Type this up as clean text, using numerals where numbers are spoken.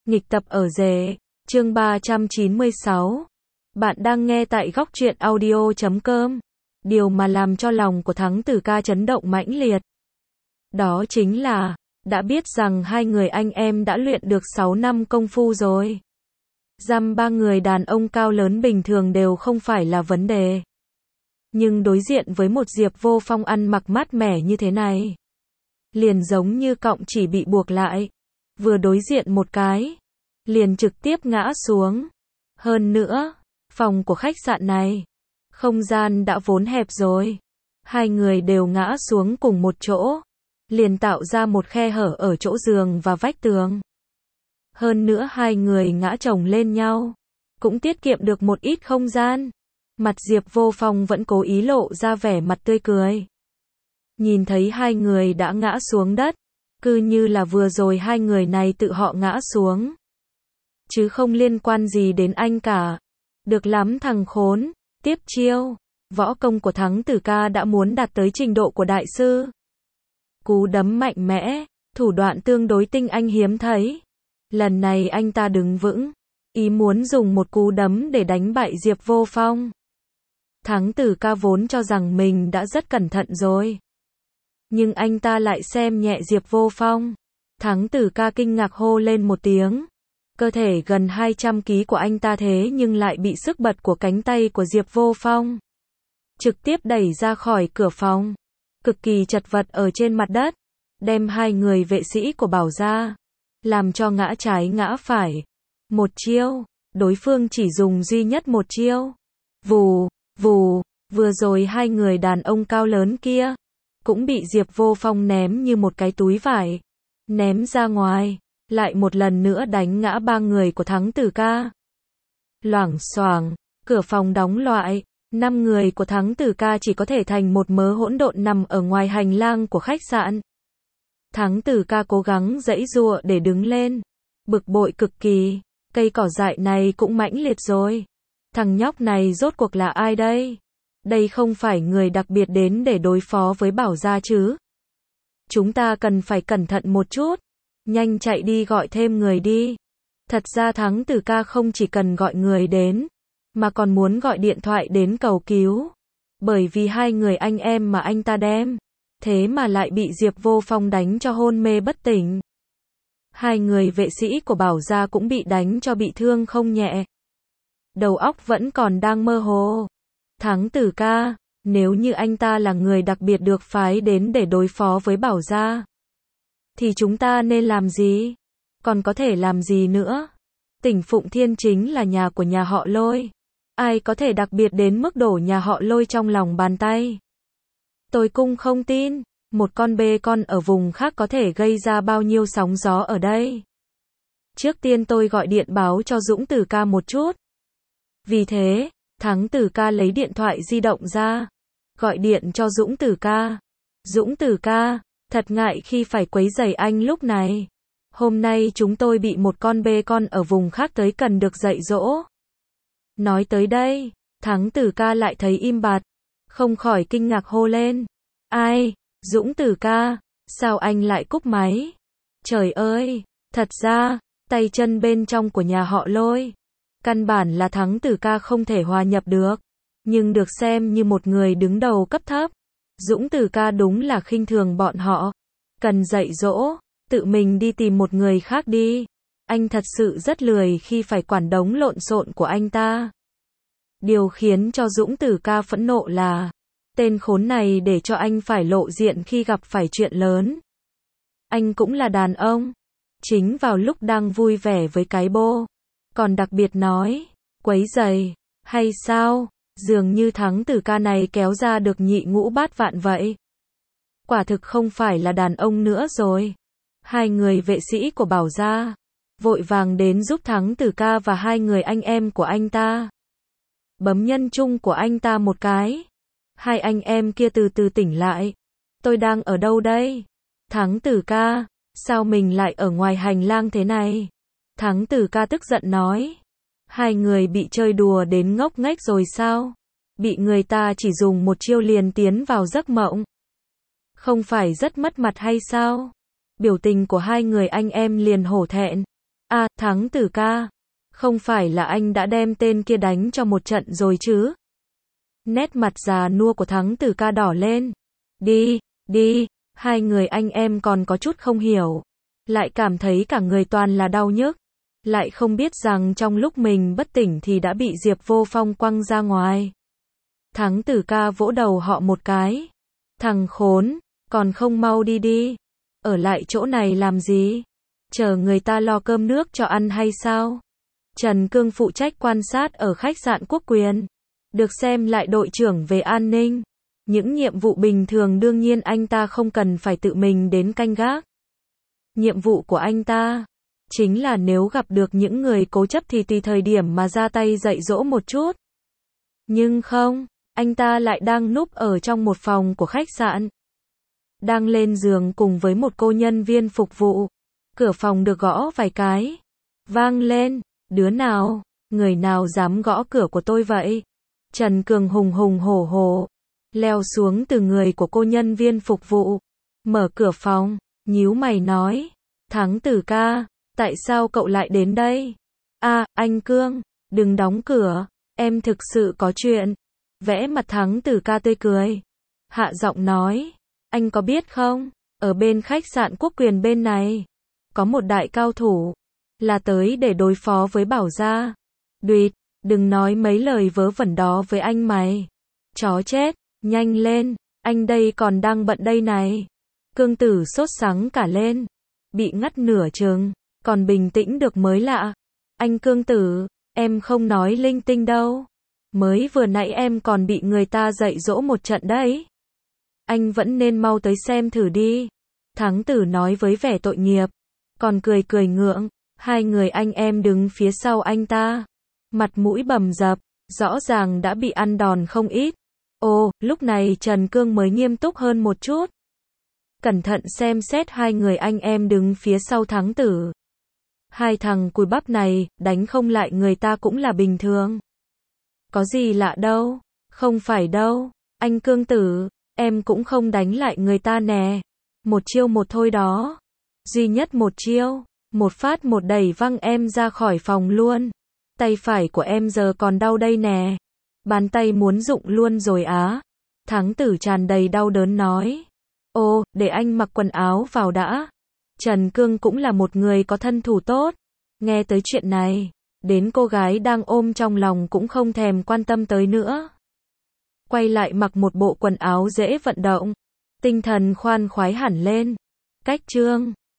Nghịch tập ở rể, chương 396. Bạn đang nghe tại góc truyện audio.com. Điều mà làm cho lòng của Thắng Tử Ca chấn động mãnh liệt. Đó chính là, đã biết rằng hai người anh em đã luyện được 6 năm công phu rồi. Dăm ba người đàn ông cao lớn bình thường đều không phải là vấn đề. Nhưng đối diện với một Diệp Vô Phong ăn mặc mát mẻ như thế này, liền giống như cọng chỉ bị buộc lại. Vừa đối diện một cái, liền trực tiếp ngã xuống. Hơn nữa, phòng của khách sạn này, không gian đã vốn hẹp rồi. Hai người đều ngã xuống cùng một chỗ, liền tạo ra một khe hở ở chỗ giường và vách tường. Hơn nữa hai người ngã chồng lên nhau, cũng tiết kiệm được một ít không gian. Mặt Diệp Vô Phong vẫn cố ý lộ ra vẻ mặt tươi cười. Nhìn thấy hai người đã ngã xuống đất, cứ như là vừa rồi hai người này tự họ ngã xuống, chứ không liên quan gì đến anh cả. Được lắm thằng khốn, tiếp chiêu. Võ công của Thắng Tử Ca đã muốn đạt tới trình độ của đại sư. Cú đấm mạnh mẽ, thủ đoạn tương đối tinh anh hiếm thấy. Lần này anh ta đứng vững, ý muốn dùng một cú đấm để đánh bại Diệp Vô Phong. Thắng Tử Ca vốn cho rằng mình đã rất cẩn thận rồi, nhưng anh ta lại xem nhẹ Diệp Vô Phong. Thắng Tử Ca kinh ngạc hô lên một tiếng. Cơ thể gần 200 kg của anh ta thế nhưng lại bị sức bật của cánh tay của Diệp Vô Phong trực tiếp đẩy ra khỏi cửa phòng, cực kỳ chật vật ở trên mặt đất, đem hai người vệ sĩ của Bảo ra, làm cho ngã trái ngã phải. Một chiêu, đối phương chỉ dùng duy nhất một chiêu. Vù, vù, vừa rồi hai người đàn ông cao lớn kia cũng bị Diệp Vô Phong ném như một cái túi vải, ném ra ngoài, lại một lần nữa đánh ngã ba người của Thắng Tử Ca. Loảng xoảng, cửa phòng đóng lại, 5 người của Thắng Tử Ca chỉ có thể thành một mớ hỗn độn nằm ở ngoài hành lang của khách sạn. Thắng Tử Ca cố gắng giãy giụa để đứng lên, bực bội cực kỳ, cây cỏ dại này cũng mãnh liệt rồi. Thằng nhóc này rốt cuộc là ai đây? Đây không phải người đặc biệt đến để đối phó với Bảo gia chứ? Chúng ta cần phải cẩn thận một chút. Nhanh chạy đi gọi thêm người đi. Thật ra Thắng Tử Ca không chỉ cần gọi người đến, mà còn muốn gọi điện thoại đến cầu cứu. Bởi vì hai người anh em mà anh ta đem, thế mà lại bị Diệp Vô Phong đánh cho hôn mê bất tỉnh. Hai người vệ sĩ của Bảo gia cũng bị đánh cho bị thương không nhẹ. Đầu óc vẫn còn đang mơ hồ. Thắng Tử Ca, nếu như anh ta là người đặc biệt được phái đến để đối phó với Bảo gia, thì chúng ta nên làm gì? Còn có thể làm gì nữa? Tỉnh Phụng Thiên chính là nhà của nhà họ Lôi. Ai có thể đặc biệt đến mức đổ nhà họ Lôi trong lòng bàn tay? Tôi cũng không tin, một con bê con ở vùng khác có thể gây ra bao nhiêu sóng gió ở đây. Trước tiên tôi gọi điện báo cho Dũng Tử Ca một chút. Vì thế, Thắng Tử Ca lấy điện thoại di động ra, gọi điện cho Dũng Tử Ca. Dũng Tử Ca, thật ngại khi phải quấy rầy anh lúc này. Hôm nay chúng tôi bị một con bê con ở vùng khác tới cần được dạy dỗ. Nói tới đây, Thắng Tử Ca lại thấy im bặt, không khỏi kinh ngạc hô lên. Ai? Dũng Tử Ca, sao anh lại cúp máy? Trời ơi, thật ra, tay chân bên trong của nhà họ Lôi, căn bản là Thắng Tử Ca không thể hòa nhập được, nhưng được xem như một người đứng đầu cấp thấp. Dũng Tử Ca đúng là khinh thường bọn họ. Cần dạy dỗ, tự mình đi tìm một người khác đi. Anh thật sự rất lười khi phải quản đống lộn xộn của anh ta. Điều khiến cho Dũng Tử Ca phẫn nộ là, tên khốn này để cho anh phải lộ diện khi gặp phải chuyện lớn. Anh cũng là đàn ông. Chính vào lúc đang vui vẻ với cái bô, còn đặc biệt nói, quấy rầy, hay sao? Dường như Thắng Tử Ca này kéo ra được nhị ngũ bát vạn vậy. Quả thực không phải là đàn ông nữa rồi. Hai người vệ sĩ của Bảo gia vội vàng đến giúp Thắng Tử Ca và hai người anh em của anh ta. Bấm nhân chung của anh ta một cái. Hai anh em kia từ từ tỉnh lại. Tôi đang ở đâu đây? Thắng Tử Ca, sao mình lại ở ngoài hành lang thế này? Thắng Tử Ca tức giận nói. Hai người bị chơi đùa đến ngốc nghếch rồi sao? Bị người ta chỉ dùng một chiêu liền tiến vào giấc mộng. Không phải rất mất mặt hay sao? Biểu tình của hai người anh em liền hổ thẹn. Thắng Tử ca. Không phải là anh đã đem tên kia đánh cho một trận rồi chứ? Nét mặt già nua của Thắng Tử ca đỏ lên. Đi, hai người anh em còn có chút không hiểu. Lại cảm thấy cả người toàn là đau nhức. Lại không biết rằng trong lúc mình bất tỉnh thì đã bị Diệp Vô Phong quăng ra ngoài. Thắng Tử ca vỗ đầu họ một cái. Thằng khốn, còn không mau đi. Ở lại chỗ này làm gì? Chờ người ta lo cơm nước cho ăn hay sao? Trần Cương phụ trách quan sát ở khách sạn Quốc Quyền. Được xem lại đội trưởng về an ninh. Những nhiệm vụ bình thường đương nhiên anh ta không cần phải tự mình đến canh gác. Nhiệm vụ của anh ta chính là nếu gặp được những người cố chấp thì tùy thời điểm mà ra tay dạy dỗ một chút. Nhưng không, anh ta lại đang núp ở trong một phòng của khách sạn. Đang lên giường cùng với một cô nhân viên phục vụ. Cửa phòng được gõ vài cái. Vang lên, đứa nào, người nào dám gõ cửa của tôi vậy? Trần Cường hùng hổ leo xuống từ người của cô nhân viên phục vụ. Mở cửa phòng, nhíu mày nói. Thắng Tử ca, tại sao cậu lại đến đây? Anh Cương, đừng đóng cửa, em thực sự có chuyện. Vẽ mặt Thắng Tử ca tươi cười. Hạ giọng nói, anh có biết không, ở bên khách sạn Quốc Quyền bên này, có một đại cao thủ, là tới để đối phó với Bảo Gia. Đuyệt, đừng nói mấy lời vớ vẩn đó với anh mày. Chó chết, nhanh lên, anh đây còn đang bận đây này. Cương Tử sốt sắng cả lên. Bị ngắt nửa chừng, còn bình tĩnh được mới lạ. Anh Cương Tử, em không nói linh tinh đâu. Mới vừa nãy em còn bị người ta dạy dỗ một trận đấy. Anh vẫn nên mau tới xem thử đi. Thắng Tử nói với vẻ tội nghiệp. Còn cười ngượng. Hai người anh em đứng phía sau anh ta. Mặt mũi bầm dập, rõ ràng đã bị ăn đòn không ít. Lúc này Trần Cương mới nghiêm túc hơn một chút. Cẩn thận xem xét hai người anh em đứng phía sau Thắng Tử. Hai thằng cùi bắp này, đánh không lại người ta cũng là bình thường. Có gì lạ đâu, không phải đâu, anh Cương Tử, em cũng không đánh lại người ta nè. Một chiêu một thôi đó. Duy nhất một chiêu, một phát một đẩy văng em ra khỏi phòng luôn. Tay phải của em giờ còn đau đây nè. Bàn tay muốn rụng luôn rồi á. Thắng Tử tràn đầy đau đớn nói. Để anh mặc quần áo vào đã. Trần Cương cũng là một người có thân thủ tốt. Nghe tới chuyện này, đến cô gái đang ôm trong lòng cũng không thèm quan tâm tới nữa. Quay lại mặc một bộ quần áo dễ vận động. Tinh thần khoan khoái hẳn lên. Cách chương